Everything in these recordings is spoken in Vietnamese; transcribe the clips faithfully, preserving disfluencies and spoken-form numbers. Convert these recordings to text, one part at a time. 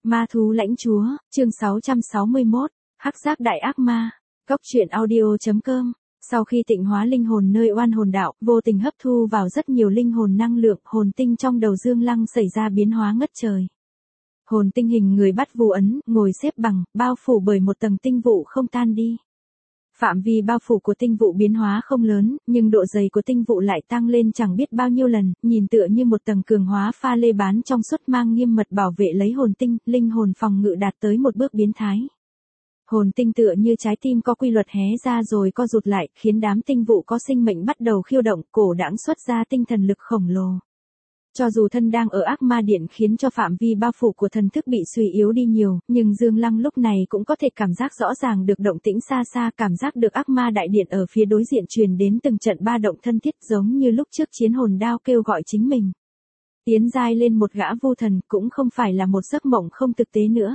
Ma thú lãnh chúa, chương sáu trăm sáu mươi mốt, Hắc giác đại ác ma. Góc truyện audio chấm com. Sau khi tịnh hóa linh hồn nơi oan hồn đạo, vô tình hấp thu vào rất nhiều linh hồn năng lượng, hồn tinh trong đầu Dương Lăng xảy ra biến hóa ngất trời. Hồn tinh hình người bắt vu ấn, ngồi xếp bằng, bao phủ bởi một tầng tinh vụ không tan đi. Phạm vi bao phủ của tinh vụ biến hóa không lớn, nhưng độ dày của tinh vụ lại tăng lên chẳng biết bao nhiêu lần, nhìn tựa như một tầng cường hóa pha lê bán trong suốt mang nghiêm mật bảo vệ lấy hồn tinh, linh hồn phòng ngự đạt tới một bước biến thái. Hồn tinh tựa như trái tim có quy luật hé ra rồi co rụt lại, khiến đám tinh vụ có sinh mệnh bắt đầu khiêu động, cổ đãng xuất ra tinh thần lực khổng lồ. Cho dù thân đang ở ác ma điện khiến cho phạm vi bao phủ của thần thức bị suy yếu đi nhiều, nhưng Dương Lăng lúc này cũng có thể cảm giác rõ ràng được động tĩnh xa xa, cảm giác được ác ma đại điện ở phía đối diện truyền đến từng trận ba động thân thiết giống như lúc trước chiến hồn đao kêu gọi chính mình. Tiến giai lên một gã vu thần cũng không phải là một giấc mộng không thực tế nữa.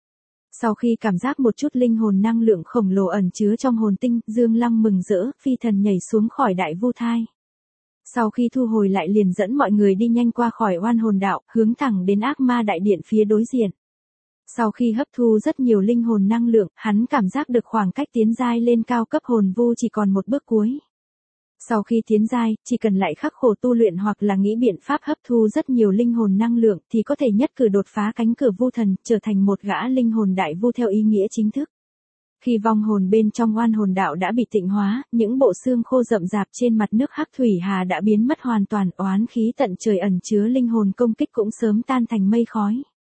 Sau khi cảm giác một chút linh hồn năng lượng khổng lồ ẩn chứa trong hồn tinh, Dương Lăng mừng rỡ, phi thần nhảy xuống khỏi đại vu thai. Sau khi thu hồi lại liền dẫn mọi người đi nhanh qua khỏi oan hồn đạo, hướng thẳng đến ác ma đại điện phía đối diện. Sau khi hấp thu rất nhiều linh hồn năng lượng, hắn cảm giác được khoảng cách tiến giai lên cao cấp hồn vu chỉ còn một bước cuối. Sau khi tiến giai, chỉ cần lại khắc khổ tu luyện hoặc là nghĩ biện pháp hấp thu rất nhiều linh hồn năng lượng thì có thể nhất cử đột phá cánh cửa vu thần, trở thành một gã linh hồn đại vu theo ý nghĩa chính thức. Khi vong hồn bên trong oan hồn đạo đã bị tịnh hóa, những bộ xương khô rậm rạp trên mặt nước Hắc Thủy Hà đã biến mất hoàn toàn, oán khí tận trời ẩn chứa linh hồn công kích cũng sớm tan thành mây khói.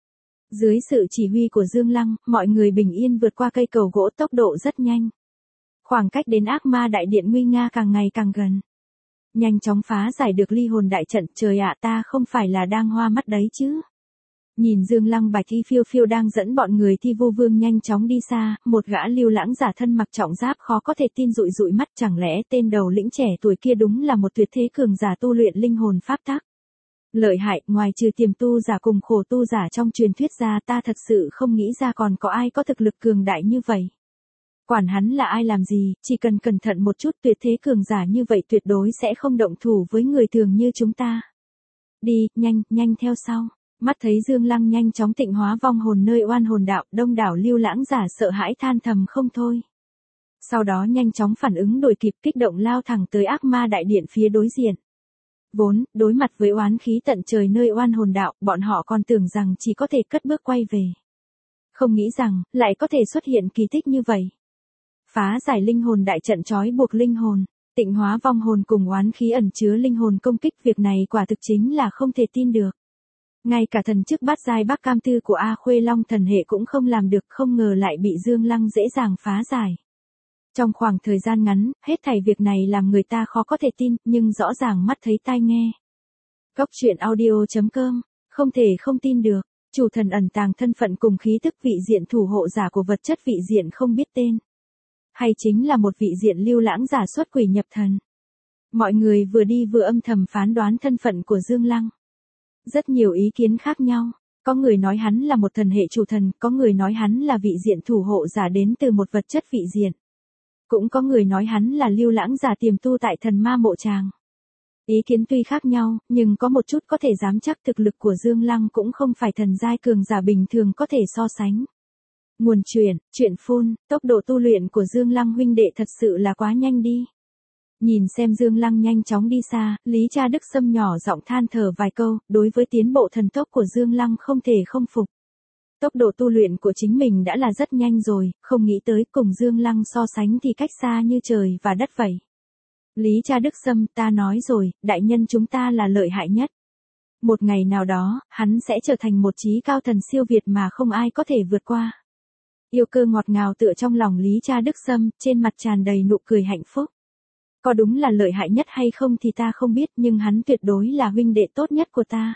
Dưới sự chỉ huy của Dương Lăng, mọi người bình yên vượt qua cây cầu gỗ tốc độ rất nhanh. Khoảng cách đến ác ma đại điện nguy nga càng ngày càng gần. Nhanh chóng phá giải được ly hồn đại trận, trời ạ, ta không phải là đang hoa mắt đấy chứ. Nhìn Dương Lăng Bạch Y phiêu phiêu đang dẫn bọn người thi vô vương nhanh chóng đi xa, một gã lưu lãng giả thân mặc trọng giáp khó có thể tin dụi dụi mắt, chẳng lẽ tên đầu lĩnh trẻ tuổi kia đúng là một tuyệt thế cường giả tu luyện linh hồn pháp tắc. Lợi hại, ngoài trừ tiềm tu giả cùng khổ tu giả trong truyền thuyết ra, ta thật sự không nghĩ ra còn có ai có thực lực cường đại như vậy. Quản hắn là ai làm gì, chỉ cần cẩn thận một chút, tuyệt thế cường giả như vậy tuyệt đối sẽ không động thủ với người thường như chúng ta. Đi, nhanh, nhanh theo sau. Mắt thấy Dương Lăng nhanh chóng tịnh hóa vong hồn nơi oan hồn đạo, đông đảo lưu lãng giả sợ hãi than thầm không thôi. Sau đó nhanh chóng phản ứng đuổi kịp, kích động lao thẳng tới ác ma đại điện phía đối diện. Vốn, đối mặt với oán khí tận trời nơi oan hồn đạo, bọn họ còn tưởng rằng chỉ có thể cất bước quay về. Không nghĩ rằng, lại có thể xuất hiện kỳ tích như vậy. Phá giải linh hồn đại trận trói buộc linh hồn, tịnh hóa vong hồn cùng oán khí ẩn chứa linh hồn công kích, việc này quả thực chính là không thể tin được. Ngay cả thần chức bát giai Bắc Cam Tư của A Khuê Long thần hệ cũng không làm được, không ngờ lại bị Dương Lăng dễ dàng phá giải. Trong khoảng thời gian ngắn, hết thảy việc này làm người ta khó có thể tin, nhưng rõ ràng mắt thấy tai nghe. Góc truyện audio chấm com, không thể không tin được, chủ thần ẩn tàng thân phận cùng khí tức vị diện thủ hộ giả của vật chất vị diện không biết tên. Hay chính là một vị diện lưu lãng giả xuất quỷ nhập thần. Mọi người vừa đi vừa âm thầm phán đoán thân phận của Dương Lăng. Rất nhiều ý kiến khác nhau, có người nói hắn là một thần hệ chủ thần, có người nói hắn là vị diện thủ hộ giả đến từ một vật chất vị diện. Cũng có người nói hắn là lưu lãng giả tiềm tu tại thần ma mộ tràng. Ý kiến tuy khác nhau, nhưng có một chút có thể dám chắc thực lực của Dương Lăng cũng không phải thần giai cường giả bình thường có thể so sánh. Nguồn truyện, truyện phun, tốc độ tu luyện của Dương Lăng huynh đệ thật sự là quá nhanh đi. Nhìn xem Dương Lăng nhanh chóng đi xa, Lý Cha Đức Sâm nhỏ giọng than thở vài câu, đối với tiến bộ thần tốc của Dương Lăng không thể không phục. Tốc độ tu luyện của chính mình đã là rất nhanh rồi, không nghĩ tới cùng Dương Lăng so sánh thì cách xa như trời và đất vậy. Lý Cha Đức Sâm, ta nói rồi, đại nhân chúng ta là lợi hại nhất. Một ngày nào đó, hắn sẽ trở thành một trí cao thần siêu việt mà không ai có thể vượt qua. Yêu Cơ ngọt ngào tựa trong lòng Lý Cha Đức Sâm, trên mặt tràn đầy nụ cười hạnh phúc. Có đúng là lợi hại nhất hay không thì ta không biết, nhưng hắn tuyệt đối là huynh đệ tốt nhất của ta.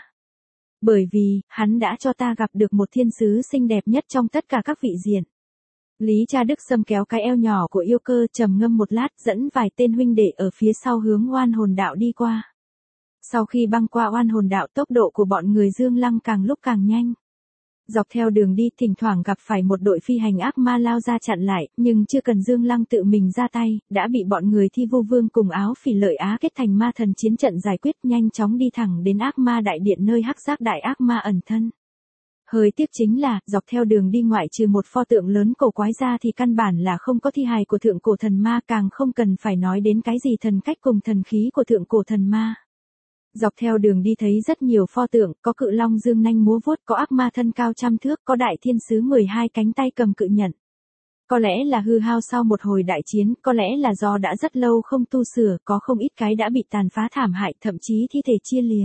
Bởi vì, hắn đã cho ta gặp được một thiên sứ xinh đẹp nhất trong tất cả các vị diện. Lý Cha Đức Sâm kéo cái eo nhỏ của Yêu Cơ, trầm ngâm một lát, dẫn vài tên huynh đệ ở phía sau hướng oan hồn đạo đi qua. Sau khi băng qua oan hồn đạo, tốc độ của bọn người Dương Lăng càng lúc càng nhanh. Dọc theo đường đi thỉnh thoảng gặp phải một đội phi hành ác ma lao ra chặn lại, nhưng chưa cần Dương Lăng tự mình ra tay, đã bị bọn người thi vô vương cùng áo phỉ lợi á kết thành ma thần chiến trận giải quyết, nhanh chóng đi thẳng đến ác ma đại điện nơi hắc giác đại ác ma ẩn thân. Hơi tiếc chính là, dọc theo đường đi ngoại trừ một pho tượng lớn cổ quái ra thì căn bản là không có thi hài của thượng cổ thần ma, càng không cần phải nói đến cái gì thần cách cùng thần khí của thượng cổ thần ma. Dọc theo đường đi thấy rất nhiều pho tượng, có cự long dương nanh múa vuốt, có ác ma thân cao trăm thước, có đại thiên sứ mười hai cánh tay cầm cự nhận. Có lẽ là hư hao sau một hồi đại chiến, có lẽ là do đã rất lâu không tu sửa, có không ít cái đã bị tàn phá thảm hại, thậm chí thi thể chia lìa.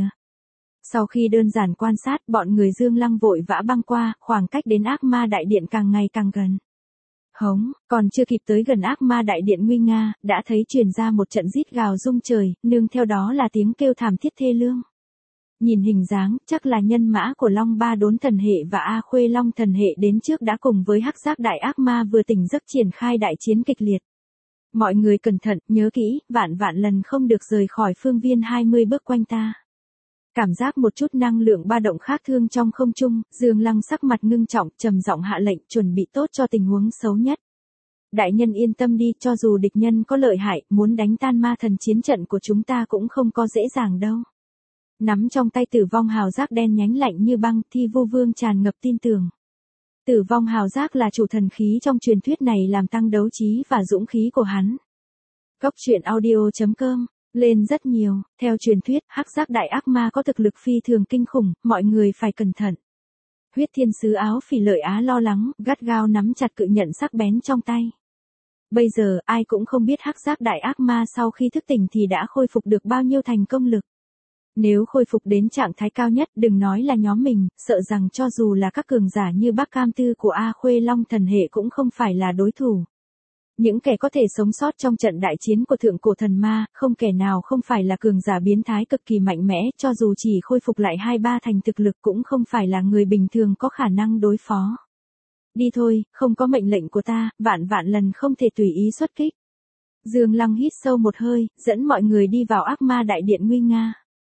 Sau khi đơn giản quan sát, bọn người Dương Lăng vội vã băng qua, khoảng cách đến ác ma đại điện càng ngày càng gần. Hống, còn chưa kịp tới gần ác ma đại điện nguy nga, đã thấy truyền ra một trận rít gào rung trời, nương theo đó là tiếng kêu thảm thiết thê lương. Nhìn hình dáng, chắc là nhân mã của Long Ba Đốn thần hệ và A Khuê Long thần hệ đến trước đã cùng với hắc giác đại ác ma vừa tỉnh giấc triển khai đại chiến kịch liệt. Mọi người cẩn thận, nhớ kỹ, vạn vạn lần không được rời khỏi phương viên hai mươi bước quanh ta. Cảm giác một chút năng lượng ba động khác thương trong không trung, Dương Lăng sắc mặt ngưng trọng, trầm giọng hạ lệnh, chuẩn bị tốt cho tình huống xấu nhất. Đại nhân yên tâm đi, cho dù địch nhân có lợi hại, muốn đánh tan ma thần chiến trận của chúng ta cũng không có dễ dàng đâu. Nắm trong tay Tử Vong hào giác đen nhánh lạnh như băng, Thi Vu Vương tràn ngập tin tưởng. Tử Vong hào giác là chủ thần khí trong truyền thuyết này, làm tăng đấu trí và dũng khí của hắn. Góc truyện audio chấm com lên rất nhiều, theo truyền thuyết, hắc giác đại ác ma có thực lực phi thường kinh khủng, mọi người phải cẩn thận. Huyết thiên sứ áo phỉ Lợi Á lo lắng, gắt gao nắm chặt cự nhận sắc bén trong tay. Bây giờ, ai cũng không biết hắc giác đại ác ma sau khi thức tỉnh thì đã khôi phục được bao nhiêu thành công lực. Nếu khôi phục đến trạng thái cao nhất, đừng nói là nhóm mình, sợ rằng cho dù là các cường giả như Bắc Cam Tư của A Khuê Long thần hệ cũng không phải là đối thủ. Những kẻ có thể sống sót trong trận đại chiến của thượng cổ thần ma, không kẻ nào không phải là cường giả biến thái cực kỳ mạnh mẽ, cho dù chỉ khôi phục lại hai ba thành thực lực cũng không phải là người bình thường có khả năng đối phó. Đi thôi, không có mệnh lệnh của ta, vạn vạn lần không thể tùy ý xuất kích. Dương Lăng hít sâu một hơi, dẫn mọi người đi vào ác ma đại điện nguy nga.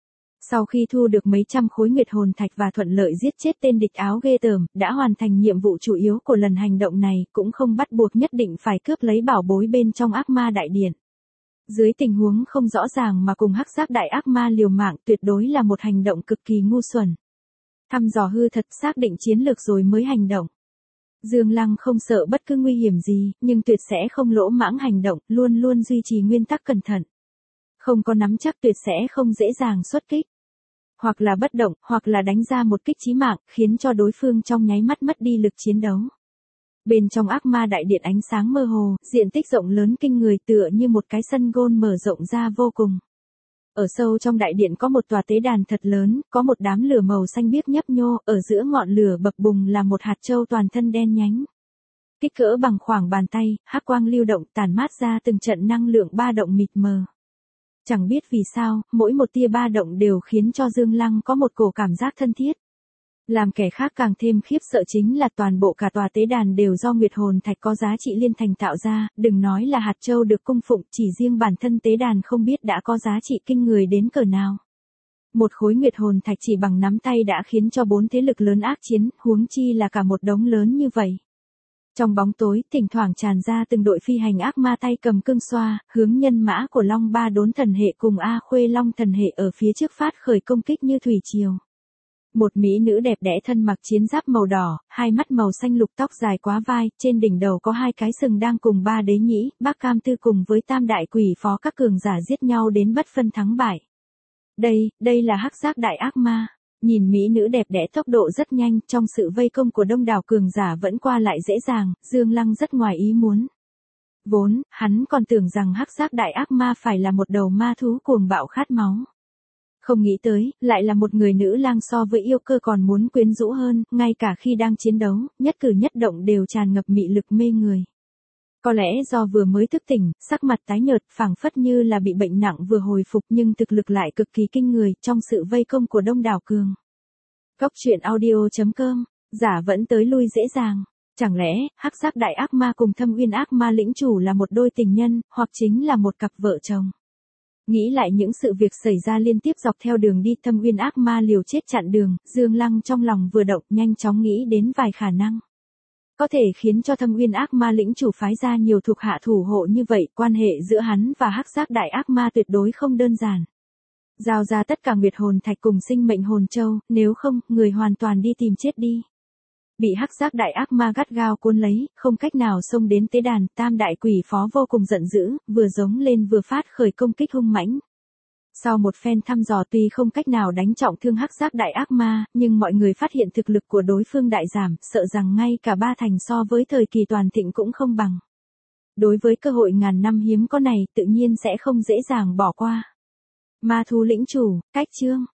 Sau khi thu được mấy trăm khối nguyệt hồn thạch và thuận lợi giết chết tên địch áo ghê tởm, đã hoàn thành nhiệm vụ chủ yếu của lần hành động này, cũng không bắt buộc nhất định phải cướp lấy bảo bối bên trong ác ma đại điện. Dưới tình huống không rõ ràng mà cùng hắc giác đại ác ma liều mạng tuyệt đối là một hành động cực kỳ ngu xuẩn. Thăm dò hư thật, xác định chiến lược rồi mới hành động. Dương Lăng không sợ bất cứ nguy hiểm gì, nhưng tuyệt sẽ không lỗ mãng hành động, luôn luôn duy trì nguyên tắc cẩn thận. Không có nắm chắc tuyệt sẽ không dễ dàng xuất kích. Hoặc là bất động, hoặc là đánh ra một kích chí mạng, khiến cho đối phương trong nháy mắt mất đi lực chiến đấu. Bên trong ác ma đại điện ánh sáng mơ hồ, diện tích rộng lớn kinh người tựa như một cái sân gôn mở rộng ra vô cùng. Ở sâu trong đại điện có một tòa tế đàn thật lớn, có một đám lửa màu xanh biếc nhấp nhô, ở giữa ngọn lửa bập bùng là một hạt châu toàn thân đen nhánh. Kích cỡ bằng khoảng bàn tay, hắc quang lưu động tản mát ra từng trận năng lượng ba động mịt mờ. Chẳng biết vì sao, mỗi một tia ba động đều khiến cho Dương Lăng có một cổ cảm giác thân thiết. Làm kẻ khác càng thêm khiếp sợ chính là toàn bộ cả tòa tế đàn đều do nguyệt hồn thạch có giá trị liên thành tạo ra, đừng nói là hạt châu được cung phụng, chỉ riêng bản thân tế đàn không biết đã có giá trị kinh người đến cỡ nào. Một khối nguyệt hồn thạch chỉ bằng nắm tay đã khiến cho bốn thế lực lớn ác chiến, huống chi là cả một đống lớn như vậy. Trong bóng tối, thỉnh thoảng tràn ra từng đội phi hành ác ma tay cầm cương xoa, hướng nhân mã của Long Ba Đốn thần hệ cùng A Khuê Long thần hệ ở phía trước phát khởi công kích như thủy triều. Một mỹ nữ đẹp đẽ thân mặc chiến giáp màu đỏ, hai mắt màu xanh lục, tóc dài quá vai, trên đỉnh đầu có hai cái sừng đang cùng ba đế nhĩ, Bắc Cam Tư cùng với tam đại quỷ phó các cường giả giết nhau đến bất phân thắng bại. Đây, đây là hắc giác đại ác ma. Nhìn mỹ nữ đẹp đẽ tốc độ rất nhanh, trong sự vây công của đông đảo cường giả vẫn qua lại dễ dàng, Dương Lăng rất ngoài ý muốn. Vốn, hắn còn tưởng rằng hắc giác đại ác ma phải là một đầu ma thú cuồng bạo khát máu. Không nghĩ tới, lại là một người nữ lang so với yêu cơ còn muốn quyến rũ hơn, ngay cả khi đang chiến đấu, nhất cử nhất động đều tràn ngập mị lực mê người. Có lẽ do vừa mới thức tỉnh, sắc mặt tái nhợt, phảng phất như là bị bệnh nặng vừa hồi phục nhưng thực lực lại cực kỳ kinh người trong sự vây công của đông đảo cường. Góc truyện audio chấm com, giả vẫn tới lui dễ dàng. Chẳng lẽ, hắc giác đại ác ma cùng Thâm Uyên ác ma lĩnh chủ là một đôi tình nhân, hoặc chính là một cặp vợ chồng? Nghĩ lại những sự việc xảy ra liên tiếp dọc theo đường đi, Thâm Uyên ác ma liều chết chặn đường, Dương Lăng trong lòng vừa động, nhanh chóng nghĩ đến vài khả năng. Có thể khiến cho Thâm Uyên ác ma lĩnh chủ phái ra nhiều thuộc hạ thủ hộ như vậy, quan hệ giữa hắn và hắc giác đại ác ma tuyệt đối không đơn giản. Giao ra tất cả nguyệt hồn thạch cùng sinh mệnh hồn châu, nếu không, người hoàn toàn đi tìm chết đi. bị hắc giác đại ác ma gắt gao cuốn lấy, không cách nào xông đến tế đàn, tam đại quỷ phó vô cùng giận dữ, vừa giống lên vừa phát khởi công kích hung mãnh. Sau một phen thăm dò tuy không cách nào đánh trọng thương hắc giác đại ác ma, nhưng mọi người phát hiện thực lực của đối phương đại giảm, sợ rằng ngay cả ba thành so với thời kỳ toàn thịnh cũng không bằng. Đối với cơ hội ngàn năm hiếm có này, tự nhiên sẽ không dễ dàng bỏ qua. Ma thú lĩnh chủ, cách chương.